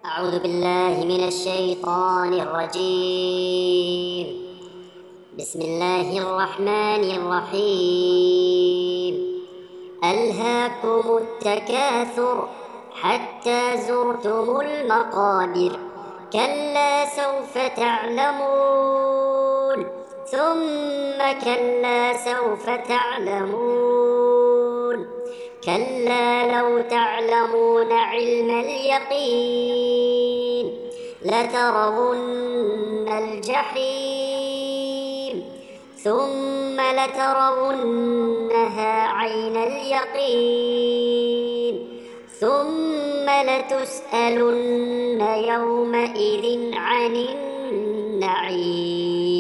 أعوذ بالله من الشيطان الرجيم. بسم الله الرحمن الرحيم. ألهاكم التكاثر حتى زرتم المقابر، كلا سوف تعلمون ثم كلا سوف تعلمون، كلا لو تعلمون علم اليقين لترون الجحيم ثم لترونها عين اليقين ثم لتسألن يومئذ عن النعيم.